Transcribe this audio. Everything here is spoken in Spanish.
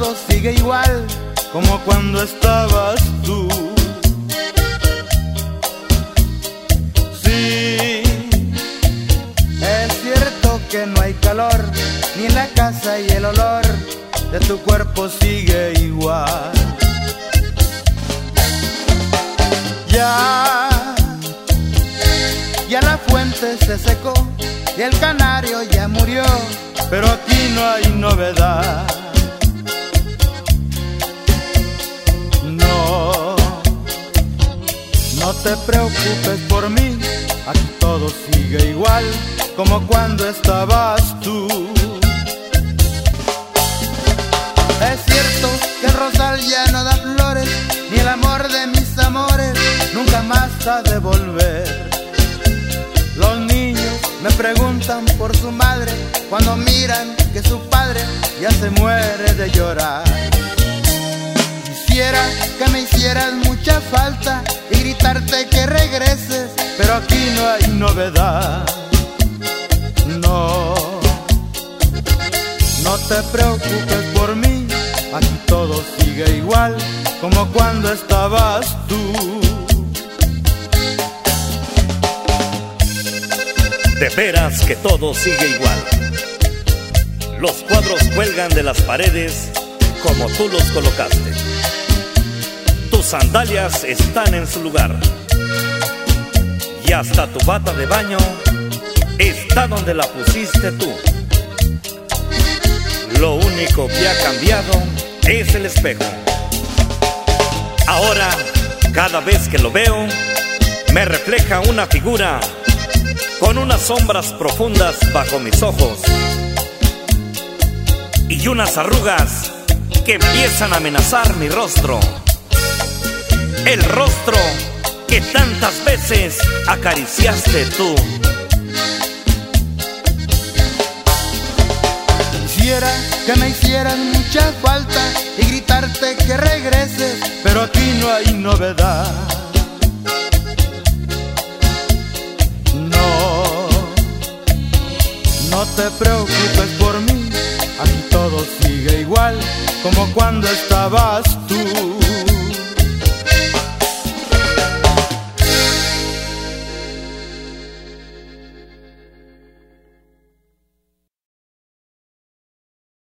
todo sigue igual como cuando estabas tú. Sí, es cierto que no hay calor ni en la casa y el olor de tu cuerpo sigue igual. Ya la fuente se secó y el canario ya murió, pero aquí no hay novedad. No te preocupes por mí, aquí todo sigue igual como cuando estabas tú. Es cierto que el rosal ya no da flores, ni el amor de mis amores nunca más ha de volver. Los niños me preguntan por su madre cuando miran que su padre ya se muere de llorar. Quisiera que me hicieras mucha falta y gritarte que regreses, pero aquí no hay novedad. No te preocupes por mí, aquí todo sigue igual como cuando estabas tú. De veras que todo sigue igual. Los cuadros cuelgan de las paredes como tú los colocaste. Tus sandalias están en su lugar y hasta tu bata de baño está donde la pusiste tú. Lo único que ha cambiado es el espejo. Ahora, cada vez que lo veo, me refleja una figura con unas sombras profundas bajo mis ojos y unas arrugas que empiezan a amenazar mi rostro. El rostro que tantas veces acariciaste tú. Quisiera que me hicieras mucha falta y gritarte que regreses, pero aquí no hay novedad. No te preocupes por mí, aquí todo sigue igual como cuando estabas tú.